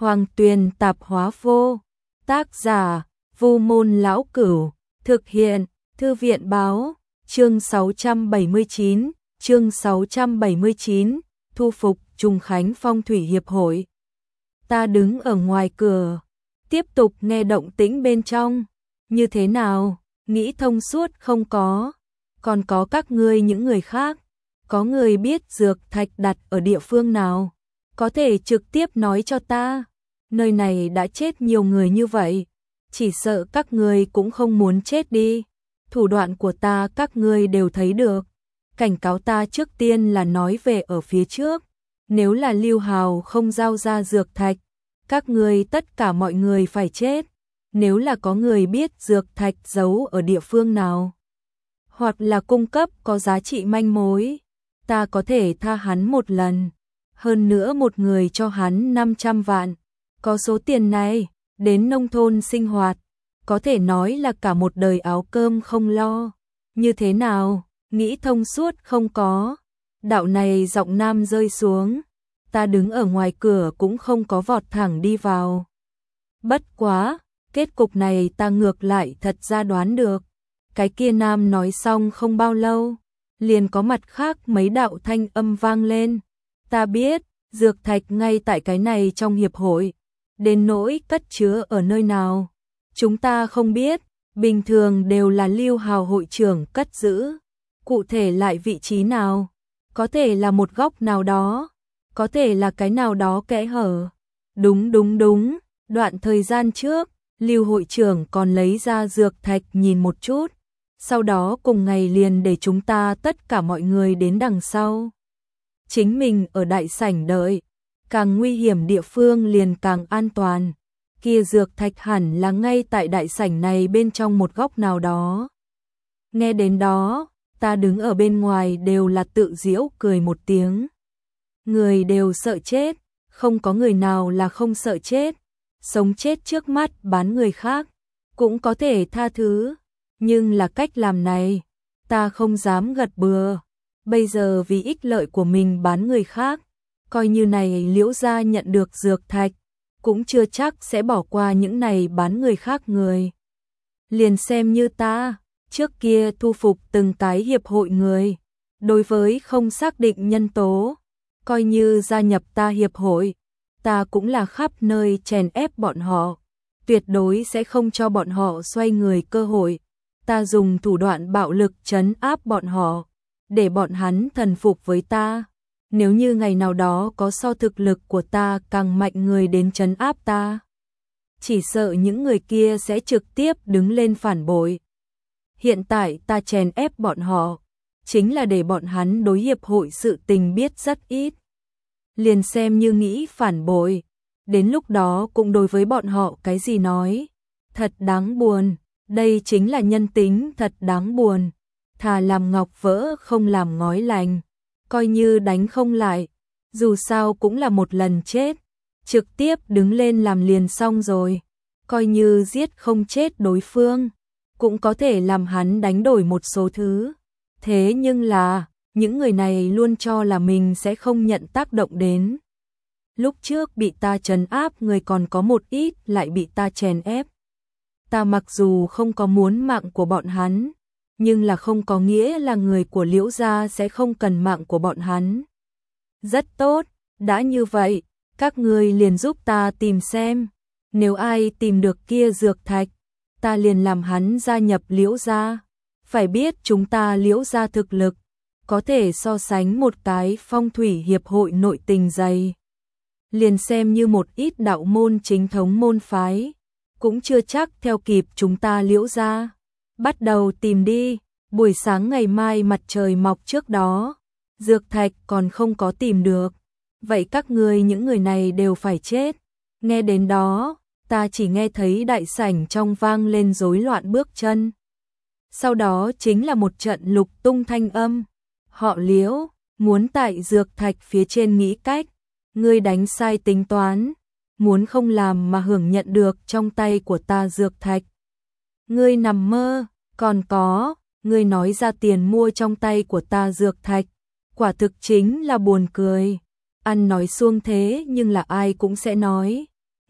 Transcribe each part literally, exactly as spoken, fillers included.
Hoàng Tuyền Tạp Hóa Vô. Tác giả: Vu Môn Lão Cửu. Thực hiện: Thư viện Báo. Chương sáu trăm bảy mươi chín, chương sáu trăm bảy mươi chín, thu phục Trùng Khánh Phong Thủy Hiệp hội. Ta đứng ở ngoài cửa, tiếp tục nghe động tĩnh bên trong. Như thế nào, nghĩ thông suốt không có? Còn có các ngươi những người khác, có người biết dược thạch đặt ở địa phương nào, có thể trực tiếp nói cho ta. Nơi này đã chết nhiều người như vậy, chỉ sợ các ngươi cũng không muốn chết đi. Thủ đoạn của ta các ngươi đều thấy được. Cảnh cáo ta trước tiên là nói về ở phía trước. Nếu là Lưu Hào không giao ra dược thạch, các ngươi tất cả mọi người phải chết. Nếu là có người biết dược thạch giấu ở địa phương nào, hoặc là cung cấp có giá trị manh mối, ta có thể tha hắn một lần. Hơn nữa một người cho hắn năm trăm vạn. Có số tiền này, đến nông thôn sinh hoạt, có thể nói là cả một đời áo cơm không lo. Như thế nào, nghĩ thông suốt không có? Đạo này giọng nam rơi xuống, ta đứng ở ngoài cửa cũng không có vọt thẳng đi vào. Bất quá, kết cục này ta ngược lại thật ra đoán được. Cái kia nam nói xong không bao lâu, liền có mặt khác mấy đạo thanh âm vang lên. Ta biết, dược thạch ngay tại cái này trong hiệp hội, đến nỗi cất chứa ở nơi nào, chúng ta không biết, bình thường đều là Lưu Hào hội trưởng cất giữ. Cụ thể lại vị trí nào, có thể là một góc nào đó, có thể là cái nào đó kẽ hở. Đúng đúng đúng, đoạn thời gian trước, Lưu hội trưởng còn lấy ra dược thạch nhìn một chút, sau đó cùng ngày liền để chúng ta tất cả mọi người đến đằng sau. Chính mình ở đại sảnh đợi, càng nguy hiểm địa phương liền càng an toàn. Kia dược thạch hẳn là ngay tại đại sảnh này bên trong một góc nào đó. Nghe đến đó, ta đứng ở bên ngoài đều là tự giễu cười một tiếng. Người đều sợ chết, không có người nào là không sợ chết. Sống chết trước mắt bán người khác, cũng có thể tha thứ. Nhưng là cách làm này, ta không dám gật bừa. Bây giờ vì ích lợi của mình bán người khác, coi như này Liễu gia nhận được dược thạch, cũng chưa chắc sẽ bỏ qua những này bán người khác người. Liền xem như ta, trước kia thu phục từng cái hiệp hội người, đối với không xác định nhân tố, coi như gia nhập ta hiệp hội, ta cũng là khắp nơi chèn ép bọn họ, tuyệt đối sẽ không cho bọn họ xoay người cơ hội. Ta dùng thủ đoạn bạo lực trấn áp bọn họ, để bọn hắn thần phục với ta. Nếu như ngày nào đó có so thực lực của ta càng mạnh người đến trấn áp ta, chỉ sợ những người kia sẽ trực tiếp đứng lên phản bội. Hiện tại ta chèn ép bọn họ, chính là để bọn hắn đối hiệp hội sự tình biết rất ít. Liền xem như nghĩ phản bội, đến lúc đó cũng đối với bọn họ cái gì nói. Thật đáng buồn, đây chính là nhân tính thật đáng buồn. Thà làm ngọc vỡ không làm ngói lành, coi như đánh không lại, dù sao cũng là một lần chết, trực tiếp đứng lên làm liền xong rồi. Coi như giết không chết đối phương, cũng có thể làm hắn đánh đổi một số thứ. Thế nhưng là, những người này luôn cho là mình sẽ không nhận tác động đến. Lúc trước bị ta trấn áp người còn có một ít lại bị ta chèn ép. Ta mặc dù không có muốn mạng của bọn hắn, nhưng là không có nghĩa là người của Liễu gia sẽ không cần mạng của bọn hắn. Rất tốt, đã như vậy, các ngươi liền giúp ta tìm xem. Nếu ai tìm được kia dược thạch, ta liền làm hắn gia nhập Liễu gia. Phải biết chúng ta Liễu gia thực lực, có thể so sánh một cái phong thủy hiệp hội nội tình dày. Liền xem như một ít đạo môn chính thống môn phái, cũng chưa chắc theo kịp chúng ta Liễu gia. Bắt đầu tìm đi, buổi sáng ngày mai mặt trời mọc trước đó, dược thạch còn không có tìm được, vậy các ngươi những người này đều phải chết. Nghe đến đó, ta chỉ nghe thấy đại sảnh trong vang lên rối loạn bước chân. Sau đó chính là một trận lục tung thanh âm. Họ Liễu, muốn tại dược thạch phía trên nghĩ cách, ngươi đánh sai tính toán, muốn không làm mà hưởng nhận được trong tay của ta dược thạch. Ngươi nằm mơ, còn có, ngươi nói ra tiền mua trong tay của ta dược thạch, quả thực chính là buồn cười. Ăn nói xuông thế nhưng là ai cũng sẽ nói,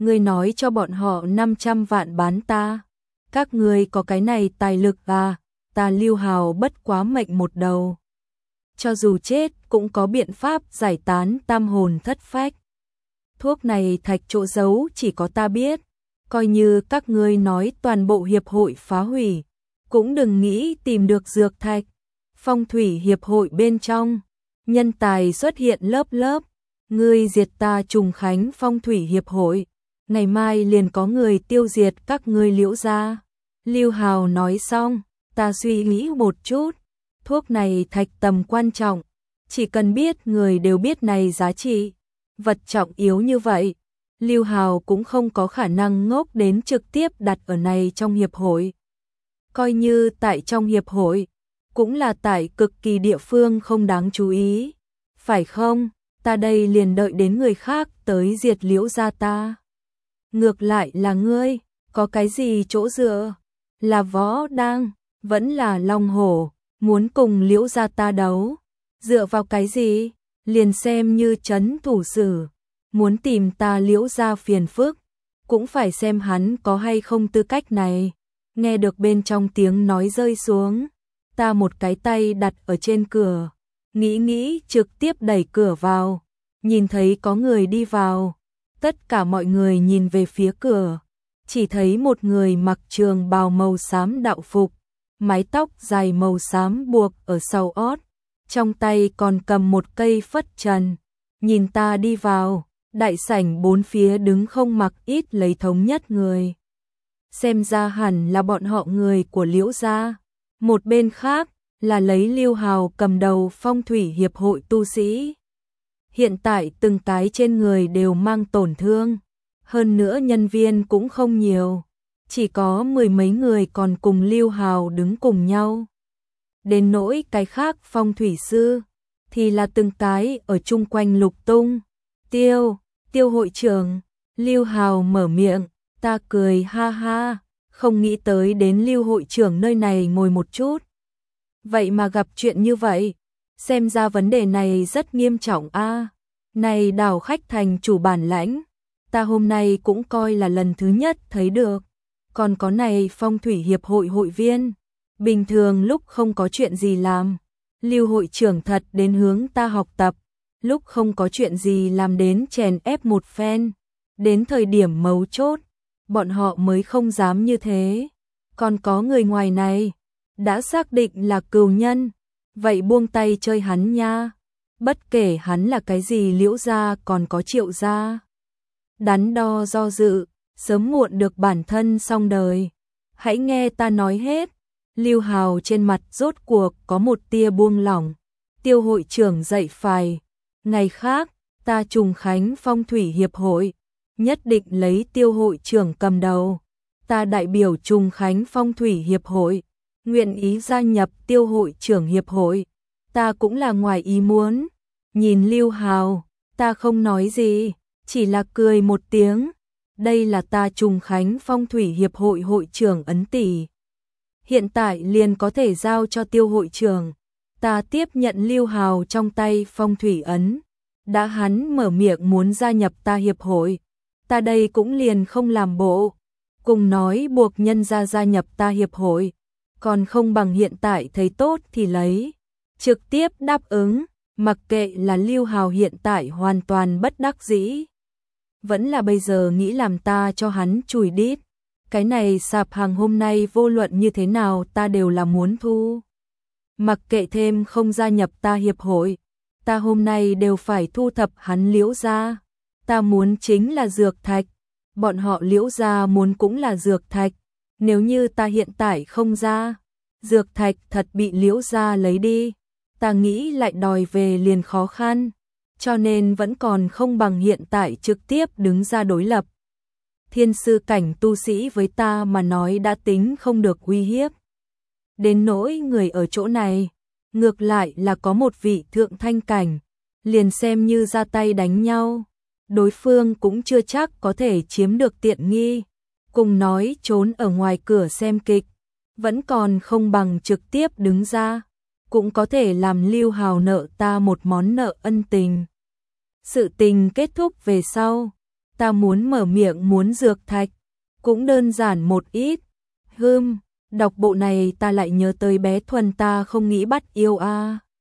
ngươi nói cho bọn họ năm trăm vạn bán ta. Các ngươi có cái này tài lực à, ta Lưu Hào bất quá mệnh một đầu. Cho dù chết cũng có biện pháp giải tán tam hồn thất phách. Thuốc này thạch chỗ giấu chỉ có ta biết, coi như các ngươi nói toàn bộ hiệp hội phá hủy, cũng đừng nghĩ tìm được dược thạch. Phong thủy hiệp hội bên trong, nhân tài xuất hiện lớp lớp, ngươi diệt ta Trùng Khánh phong thủy hiệp hội, ngày mai liền có người tiêu diệt các ngươi Liễu gia. Lưu Hào nói xong, ta suy nghĩ một chút, thuốc này thạch tầm quan trọng, chỉ cần biết người đều biết này giá trị, vật trọng yếu như vậy, Lưu Hào cũng không có khả năng ngốc đến trực tiếp đặt ở này trong hiệp hội. Coi như tại trong hiệp hội, cũng là tại cực kỳ địa phương không đáng chú ý, phải không? Ta đây liền đợi đến người khác tới diệt Liễu gia ta. Ngược lại là ngươi, có cái gì chỗ dựa? Là võ đang, vẫn là long hổ, muốn cùng Liễu gia ta đấu. Dựa vào cái gì? Liền xem như trấn thủ sử, muốn tìm ta Liễu gia phiền phức, cũng phải xem hắn có hay không tư cách này. Nghe được bên trong tiếng nói rơi xuống, ta một cái tay đặt ở trên cửa, nghĩ nghĩ trực tiếp đẩy cửa vào, nhìn thấy có người đi vào. Tất cả mọi người nhìn về phía cửa, chỉ thấy một người mặc trường bào màu xám đạo phục, mái tóc dài màu xám buộc ở sau ót, trong tay còn cầm một cây phất trần. Nhìn ta đi vào, đại sảnh bốn phía đứng không mặc ít lấy thống nhất người. Xem ra hẳn là bọn họ người của Liễu gia. Một bên khác là lấy Lưu Hào cầm đầu phong thủy hiệp hội tu sĩ. Hiện tại từng cái trên người đều mang tổn thương, hơn nữa nhân viên cũng không nhiều, chỉ có mười mấy người còn cùng Lưu Hào đứng cùng nhau. Đến nỗi cái khác phong thủy sư, thì là từng cái ở chung quanh lục tung. Tiêu, tiêu hội trưởng, Lưu Hào mở miệng, ta cười ha ha, không nghĩ tới đến Lưu hội trưởng nơi này ngồi một chút. Vậy mà gặp chuyện như vậy, xem ra vấn đề này rất nghiêm trọng a. À, này đào khách thành chủ bản lãnh, ta hôm nay cũng coi là lần thứ nhất thấy được. Còn có này phong thủy hiệp hội hội viên, bình thường lúc không có chuyện gì làm, Lưu hội trưởng thật đến hướng ta học tập, lúc không có chuyện gì làm đến chèn ép một phen, đến thời điểm mấu chốt, bọn họ mới không dám như thế. Còn có người ngoài này, đã xác định là cừu nhân, vậy buông tay chơi hắn nha. Bất kể hắn là cái gì Liễu gia còn có Triệu gia. Đắn đo do dự, sớm muộn được bản thân xong đời. Hãy nghe ta nói hết. Lưu Hào trên mặt rốt cuộc có một tia buông lỏng. Tiêu hội trưởng dậy phải. Ngày khác, ta Trùng Khánh phong thủy hiệp hội, nhất định lấy tiêu hội trưởng cầm đầu. Ta đại biểu Trùng Khánh phong thủy hiệp hội, nguyện ý gia nhập tiêu hội trưởng hiệp hội. Ta cũng là ngoài ý muốn. Nhìn Lưu Hào, ta không nói gì, chỉ là cười một tiếng. Đây là ta Trùng Khánh phong thủy hiệp hội hội trưởng ấn tỷ. Hiện tại liền có thể giao cho tiêu hội trưởng. Ta tiếp nhận Lưu Hào trong tay phong thủy ấn. Đã hắn mở miệng muốn gia nhập ta hiệp hội, ta đây cũng liền không làm bộ. Cùng nói buộc nhân gia gia nhập ta hiệp hội, còn không bằng hiện tại thấy tốt thì lấy. Trực tiếp đáp ứng, mặc kệ là Lưu Hào hiện tại hoàn toàn bất đắc dĩ, vẫn là bây giờ nghĩ làm ta cho hắn chùi đít. Cái này sạp hàng hôm nay vô luận như thế nào ta đều là muốn thu. Mặc kệ thêm không gia nhập ta hiệp hội, ta hôm nay đều phải thu thập hắn Liễu gia. Ta muốn chính là dược thạch, bọn họ Liễu gia muốn cũng là dược thạch. Nếu như ta hiện tại không ra, dược thạch thật bị Liễu gia lấy đi, ta nghĩ lại đòi về liền khó khăn, cho nên vẫn còn không bằng hiện tại trực tiếp đứng ra đối lập. Thiên sư cảnh tu sĩ với ta mà nói đã tính không được uy hiếp. Đến nỗi người ở chỗ này, ngược lại là có một vị thượng thanh cảnh, liền xem như ra tay đánh nhau, đối phương cũng chưa chắc có thể chiếm được tiện nghi. Cùng nói trốn ở ngoài cửa xem kịch, vẫn còn không bằng trực tiếp đứng ra, cũng có thể làm Lưu Hào nợ ta một món nợ ân tình. Sự tình kết thúc về sau, ta muốn mở miệng muốn dược thạch, cũng đơn giản một ít. Hưm, đọc bộ này ta lại nhớ tới bé Thuần ta không nghĩ bắt yêu a. À.